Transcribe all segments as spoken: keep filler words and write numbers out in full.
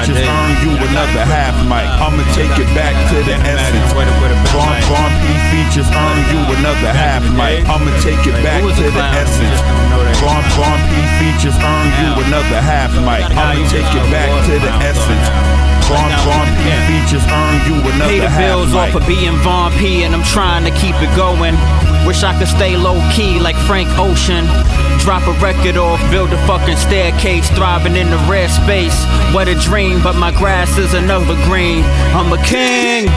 features earn you another half mic. I'ma take it back to the essence. Von Von P features earn you another half mic. I'ma take it back to the essence. Von Von P features earn you another half mic. I'ma take it back to the essence. Von Von P features earn you another Pay the half bills mic. off of being Von P, and I'm trying to keep it going. Wish I could stay low-key like Frank Ocean. Drop a record off, build a fucking staircase, thriving in the rare space. What a dream, but my grass is another green. I'm a king,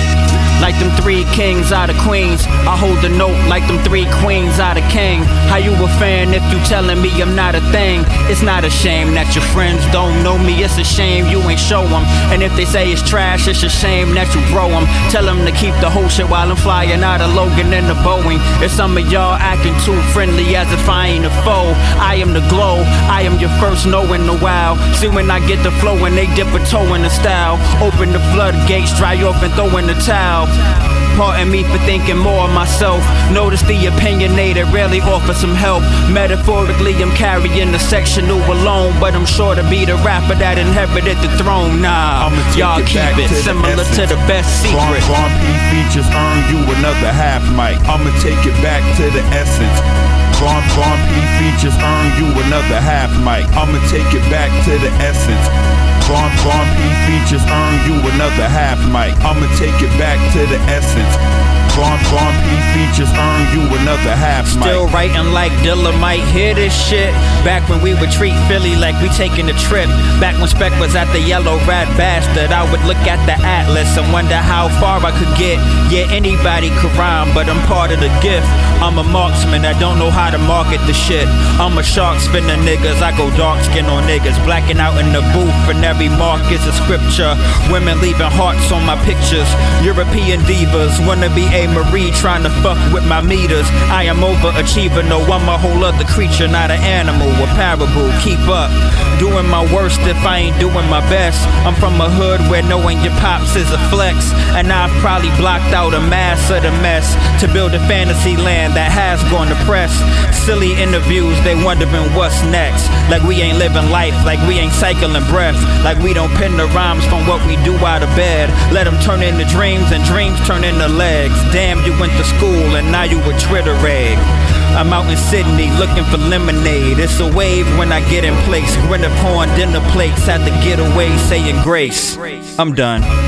like them three kings out of Queens. I hold the note like them three queens out of King. How you a fan if you telling me I'm not a thing? It's not a shame that your friends don't know me. It's a shame you ain't show them. And if they say it's trash, it's a shame that you grow them. Tell them to keep the whole shit while I'm flying out of Logan and the Boeing. If some of y'all acting too friendly as if I ain't a foe, I am the glow, I am your first no in a while. See when I get the flow and they dip a toe in the style. Open the floodgates, dry off and throw in the towel. Pardon me for thinking more of myself. Notice the opinionated rarely offer some help. Metaphorically, I'm carrying the sectional alone, but I'm sure to be the rapper that inherited the throne. Nah, y'all keep it similar to the best secret. Von Von P features earn you another half mic. I'ma take it back to the essence. Von Von P features earn you another half mic. I'ma take it back to the essence. Von Von P features earn you another half mic. I'ma take it back to the essence. Von Von P features earn you another half mic. Still writing like Dilla might hear this shit. Back when we would treat Philly like we taking a trip. Back when Spec was at the Yellow Rat Bastard, I would look at the atlas and wonder how far I could get. Yeah, anybody could rhyme, but I'm part of the gift. I'm a marksman, I don't know how to market the shit. I'm a shark spinner niggas, I go dark skin on niggas. Blacking out in the booth and every mark is a scripture. Women leaving hearts on my pictures. European divas, wanna be a Marie trying to fuck with my meters. I am overachiever, no, I'm a whole other creature, not an animal, a parable. Keep up, doing my worst if I ain't doing my best. I'm from a hood where knowing your pops is a flex, and I've probably blocked out a mass of the mess to build a fantasy land that has gone to press. Silly interviews, they wondering what's next. Like we ain't living life, like we ain't cycling breath, like we don't pin the rhymes from what we do out of bed. Let them turn into dreams and dreams turn into legs. Damn, you went to school and now you a Twitter egg. I'm out in Sydney looking for lemonade. It's a wave when I get in place. Grin upon dinner plates at the getaway saying grace. I'm done.